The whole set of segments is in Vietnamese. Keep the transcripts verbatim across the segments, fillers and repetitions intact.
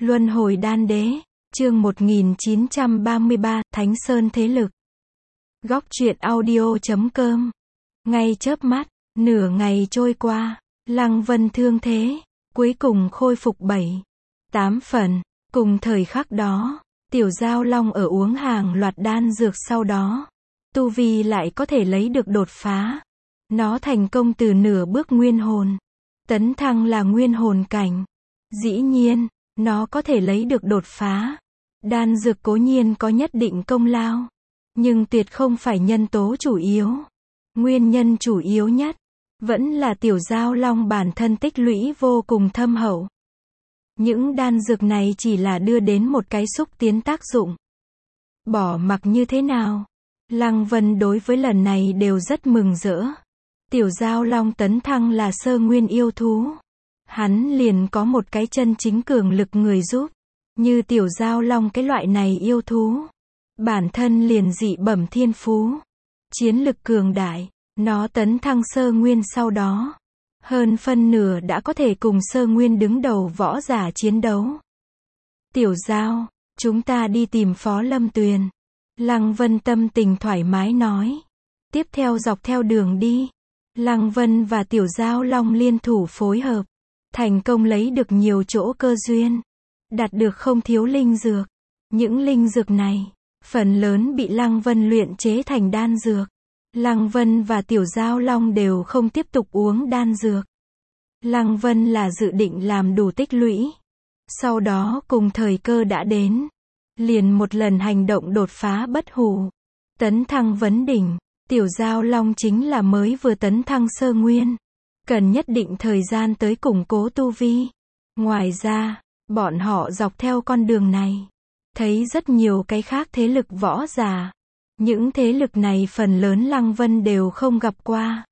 Luân hồi đan đế, chương một nghìn chín trăm ba mươi ba, Thánh Sơn thế lực. Góc truyện audio chấm com. Ngay chớp mắt, nửa ngày trôi qua, Lăng Vân thương thế, cuối cùng khôi phục bảy, tám phần. Cùng thời khắc đó, Tiểu Giao Long ở uống hàng loạt đan dược sau đó, tu vi lại có thể lấy được đột phá. Nó thành công từ nửa bước nguyên hồn, tấn thăng là nguyên hồn cảnh. Dĩ nhiên, nó có thể lấy được đột phá. Đan dược cố nhiên có nhất định công lao, nhưng tuyệt không phải nhân tố chủ yếu. Nguyên nhân chủ yếu nhất, vẫn là Tiểu Giao Long bản thân tích lũy vô cùng thâm hậu. Những đan dược này chỉ là đưa đến một cái xúc tiến tác dụng. Bỏ mặc như thế nào, Lăng Vân đối với lần này đều rất mừng rỡ. Tiểu Giao Long tấn thăng là sơ nguyên yêu thú. Hắn liền có một cái chân chính cường lực người giúp. Như Tiểu Giao Long cái loại này yêu thú, bản thân liền dị bẩm thiên phú, chiến lực cường đại. Nó tấn thăng sơ nguyên sau đó, hơn phân nửa đã có thể cùng sơ nguyên đứng đầu võ giả chiến đấu. Tiểu Giao, chúng ta đi tìm Phó Lâm Tuyền. Lăng Vân tâm tình thoải mái nói. Tiếp theo dọc theo đường đi, Lăng Vân và Tiểu Giao Long liên thủ phối hợp, thành công lấy được nhiều chỗ cơ duyên, đạt được không thiếu linh dược. Những linh dược này, phần lớn bị Lăng Vân luyện chế thành đan dược. Lăng Vân và Tiểu Giao Long đều không tiếp tục uống đan dược. Lăng Vân là dự định làm đủ tích lũy. Sau đó cùng thời cơ đã đến, liền một lần hành động đột phá bất hủ, tấn thăng vấn đỉnh. Tiểu Giao Long chính là mới vừa tấn thăng sơ nguyên, cần nhất định thời gian tới củng cố tu vi. Ngoài ra, bọn họ dọc theo con đường này, thấy rất nhiều cái khác thế lực võ giả. Những thế lực này phần lớn Lăng Vân đều không gặp qua.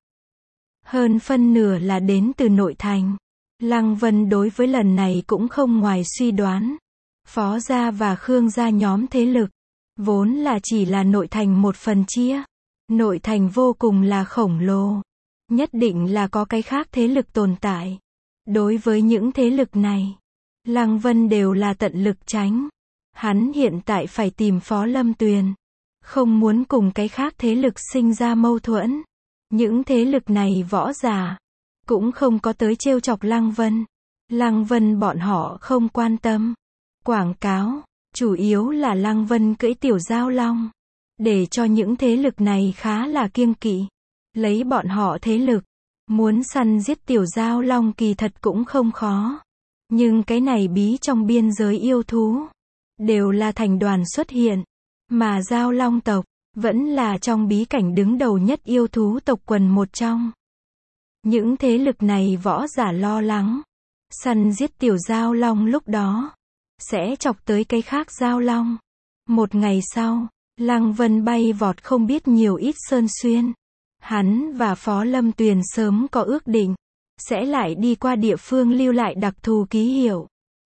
Hơn phân nửa là đến từ nội thành. Lăng Vân đối với lần này cũng không ngoài suy đoán. Phó gia và Khương gia nhóm thế lực, vốn là chỉ là nội thành một phần chia. Nội thành vô cùng là khổng lồ. Nhất định là có cái khác thế lực tồn tại. Đối với những thế lực này, Lăng Vân đều là tận lực tránh. Hắn hiện tại phải tìm Phó Lâm Tuyền, không muốn cùng cái khác thế lực sinh ra mâu thuẫn. Những thế lực này võ giả cũng không có tới trêu chọc Lăng Vân. Lăng Vân bọn họ không quan tâm. Quảng cáo, chủ yếu là Lăng Vân cưỡi Tiểu Giao Long, để cho những thế lực này khá là kiêng kỵ. Lấy bọn họ thế lực, muốn săn giết Tiểu Giao Long kỳ thật cũng không khó. Nhưng cái này bí trong biên giới yêu thú, đều là thành đoàn xuất hiện. Mà Giao Long tộc, vẫn là trong bí cảnh đứng đầu nhất yêu thú tộc quần một trong. Những thế lực này võ giả lo lắng, săn giết Tiểu Giao Long lúc đó, sẽ chọc tới cái khác Giao Long. Một ngày sau, Lăng Vân bay vọt không biết nhiều ít sơn xuyên. Hắn và Phó Lâm Tuyền sớm có ước định, sẽ lại đi qua địa phương lưu lại đặc thù ký hiệu.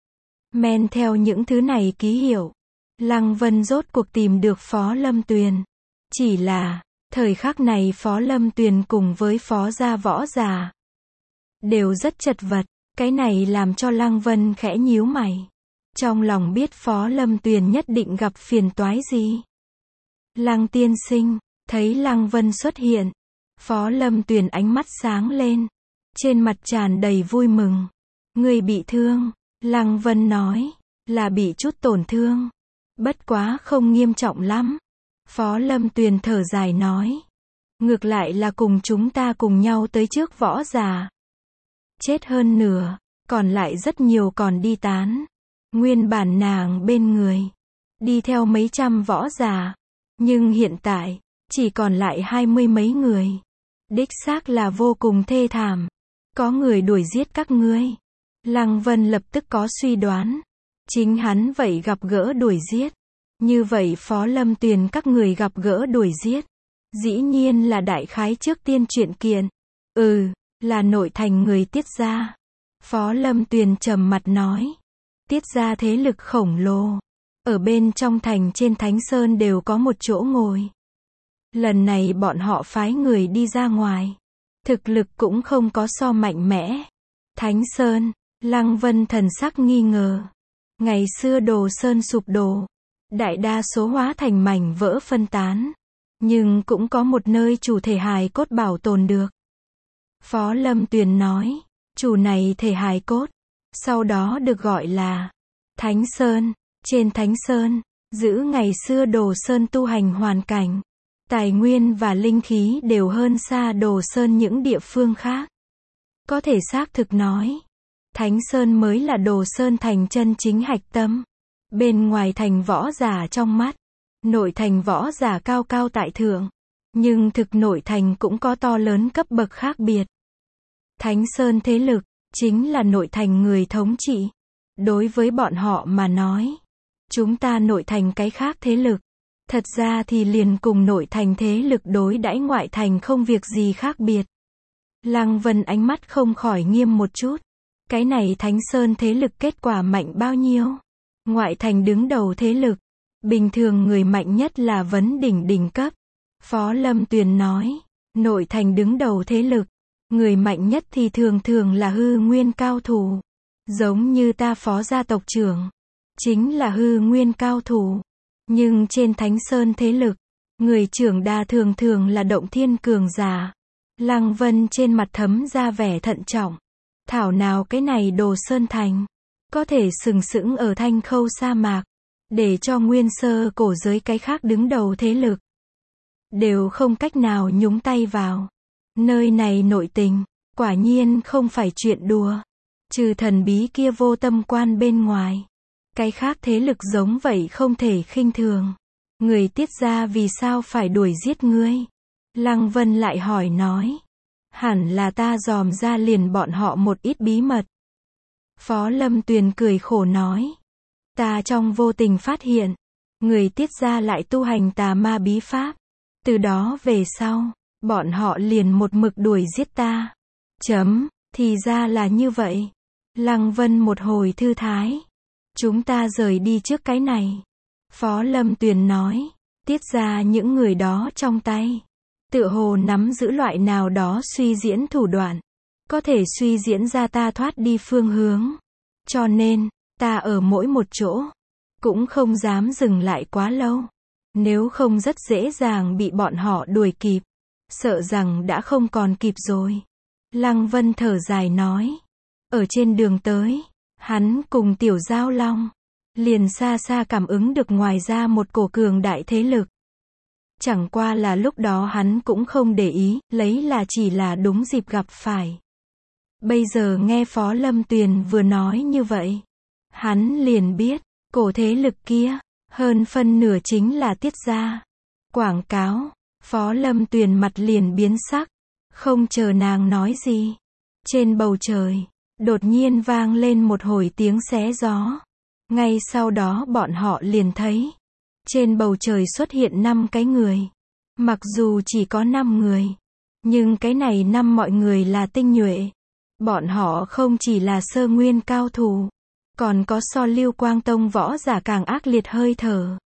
Men theo những thứ này ký hiệu, Lăng Vân rốt cuộc tìm được Phó Lâm Tuyền. Chỉ là, thời khắc này Phó Lâm Tuyền cùng với Phó gia võ giả đều rất chật vật. Cái này làm cho Lăng Vân khẽ nhíu mày. Trong lòng biết Phó Lâm Tuyền nhất định gặp phiền toái gì. Lăng tiên sinh, thấy Lăng Vân xuất hiện, Phó Lâm Tuyền ánh mắt sáng lên, trên mặt tràn đầy vui mừng. Người bị thương, Lăng Vân nói, là bị chút tổn thương. Bất quá không nghiêm trọng lắm. Phó Lâm Tuyền thở dài nói. Ngược lại là cùng chúng ta cùng nhau tới trước võ giả. Chết hơn nửa, còn lại rất nhiều còn đi tán. Nguyên bản nàng bên người, đi theo mấy trăm võ giả. Nhưng hiện tại, chỉ còn lại hai mươi mấy người. Đích xác là vô cùng thê thảm. Có người đuổi giết các ngươi. Lăng Vân lập tức có suy đoán. Chính hắn vậy gặp gỡ đuổi giết. Như vậy Phó Lâm Tuyền các người gặp gỡ đuổi giết. Dĩ nhiên là đại khái trước tiên chuyện kiện. Ừ, là nội thành người Tiết gia. Phó Lâm Tuyền trầm mặt nói. Tiết gia thế lực khổng lồ. Ở bên trong thành trên Thánh Sơn đều có một chỗ ngồi. Lần này bọn họ phái người đi ra ngoài. Thực lực cũng không có so mạnh mẽ. Thánh Sơn, Lăng Vân thần sắc nghi ngờ. Ngày xưa Đồ Sơn sụp đổ, đại đa số hóa thành mảnh vỡ phân tán, nhưng cũng có một nơi chủ thể hài cốt bảo tồn được. Phó Lâm Tuyền nói, chủ này thể hài cốt, sau đó được gọi là Thánh Sơn. Trên Thánh Sơn, giữ ngày xưa Đồ Sơn tu hành hoàn cảnh, tài nguyên và linh khí đều hơn xa Đồ Sơn những địa phương khác. Có thể xác thực nói, Thánh Sơn mới là Đồ Sơn thành chân chính hạch tâm. Bên ngoài thành võ giả trong mắt, nội thành võ giả cao cao tại thượng, nhưng thực nội thành cũng có to lớn cấp bậc khác biệt. Thánh Sơn thế lực, chính là nội thành người thống trị. Đối với bọn họ mà nói, chúng ta nội thành cái khác thế lực, thật ra thì liền cùng nội thành thế lực đối đãi ngoại thành không việc gì khác biệt. Lăng Vân ánh mắt không khỏi nghiêm một chút. Cái này Thánh Sơn thế lực kết quả mạnh bao nhiêu? Ngoại thành đứng đầu thế lực, bình thường người mạnh nhất là vấn đỉnh đỉnh cấp. Phó Lâm Tuyền nói, nội thành đứng đầu thế lực, người mạnh nhất thì thường thường là hư nguyên cao thủ. Giống như ta phó gia tộc trưởng, chính là hư nguyên cao thủ. Nhưng trên Thánh Sơn thế lực, người trưởng đa thường thường là động thiên cường giả. Lăng Vân trên mặt thấm ra vẻ thận trọng. Thảo nào cái này Đồ Sơn thành, có thể sừng sững ở Thanh Khâu sa mạc, để cho nguyên sơ cổ giới cái khác đứng đầu thế lực, đều không cách nào nhúng tay vào. Nơi này nội tình, quả nhiên không phải chuyện đùa. Trừ thần bí kia vô tâm quan bên ngoài, cái khác thế lực giống vậy không thể khinh thường. Người Tiết gia vì sao phải đuổi giết ngươi? Lăng Vân lại hỏi nói. Hẳn là ta dòm ra liền bọn họ một ít bí mật. Phó Lâm Tuyền cười khổ nói. Ta trong vô tình phát hiện, người Tiết gia lại tu hành tà ma bí pháp. Từ đó về sau, bọn họ liền một mực đuổi giết ta. Chấm, thì ra là như vậy. Lăng Vân một hồi thư thái. Chúng ta rời đi trước cái này. Phó Lâm Tuyền nói. Tiết ra những người đó trong tay, tựa hồ nắm giữ loại nào đó suy diễn thủ đoạn, có thể suy diễn ra ta thoát đi phương hướng. Cho nên, ta ở mỗi một chỗ, cũng không dám dừng lại quá lâu. Nếu không rất dễ dàng bị bọn họ đuổi kịp. Sợ rằng đã không còn kịp rồi. Lăng Vân thở dài nói. Ở trên đường tới, hắn cùng Tiểu Giao Long, liền xa xa cảm ứng được ngoài ra một cổ cường đại thế lực. Chẳng qua là lúc đó hắn cũng không để ý, lấy là chỉ là đúng dịp gặp phải. Bây giờ nghe Phó Lâm Tuyền vừa nói như vậy, hắn liền biết, cổ thế lực kia, hơn phân nửa chính là Tiết gia. Quảng cáo, Phó Lâm Tuyền mặt liền biến sắc, không chờ nàng nói gì. Trên bầu trời, đột nhiên vang lên một hồi tiếng xé gió. Ngay sau đó bọn họ liền thấy, trên bầu trời xuất hiện năm cái người. Mặc dù chỉ có năm người, nhưng cái này năm mọi người là tinh nhuệ. Bọn họ không chỉ là sơ nguyên cao thủ, còn có so Lưu Quang Tông võ giả càng ác liệt hơi thở.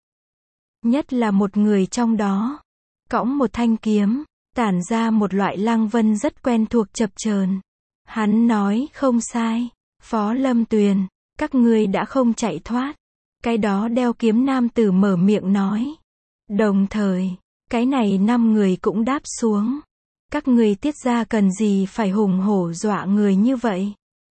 Nhất là một người trong đó, cõng một thanh kiếm, tản ra một loại Lăng Vân rất quen thuộc chập chờn. Hắn nói không sai, Phó Lâm Tuyền, các ngươi đã không chạy thoát. Cái đó đeo kiếm nam tử mở miệng nói. Đồng thời, cái này năm người cũng đáp xuống. Các ngươi Tiết ra cần gì phải hùng hổ dọa người như vậy?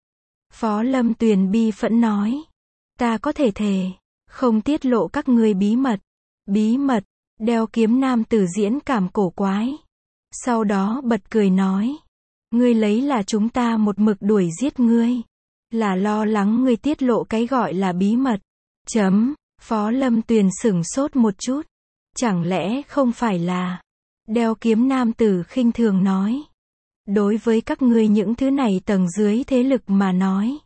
Phó Lâm Tuyền bi phẫn nói. Ta có thể thề, không tiết lộ các ngươi bí mật. Bí mật, đeo kiếm nam tử diễn cảm cổ quái. Sau đó bật cười nói. Ngươi lấy là chúng ta một mực đuổi giết ngươi. Là lo lắng ngươi tiết lộ cái gọi là bí mật. Chấm, Phó Lâm Tuyền sửng sốt một chút. Chẳng lẽ không phải là... Đeo kiếm nam tử khinh thường nói. Đối với các ngươi những thứ này tầng dưới thế lực mà nói.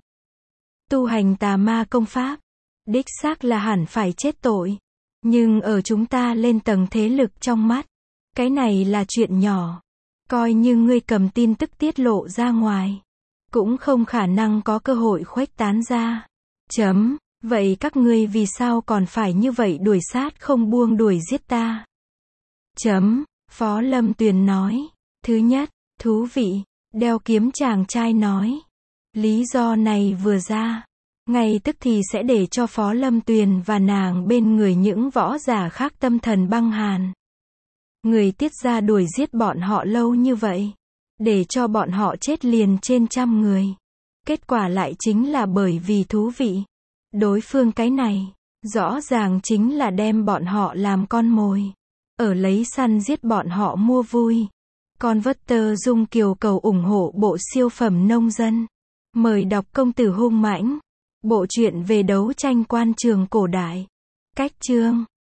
Tu hành tà ma công pháp, đích xác là hẳn phải chết tội. Nhưng ở chúng ta lên tầng thế lực trong mắt, cái này là chuyện nhỏ. Coi như ngươi cầm tin tức tiết lộ ra ngoài, cũng không khả năng có cơ hội khuếch tán ra. Chấm, vậy các ngươi vì sao còn phải như vậy đuổi sát không buông đuổi giết ta? Chấm, Phó Lâm Tuyền nói. Thứ nhất, thú vị, đeo kiếm chàng trai nói. Lý do này vừa ra, ngay tức thì sẽ để cho Phó Lâm Tuyền và nàng bên người những võ giả khác tâm thần băng hàn. Người Tiết gia đuổi giết bọn họ lâu như vậy, để cho bọn họ chết liền trên trăm người. Kết quả lại chính là bởi vì thú vị. Đối phương cái này, rõ ràng chính là đem bọn họ làm con mồi. Ở lấy săn giết bọn họ mua vui. Converter Dung Kiều cầu ủng hộ bộ siêu phẩm nông dân. Mời đọc Công tử hung mãnh. Bộ truyện về đấu tranh quan trường cổ đại. Cách chương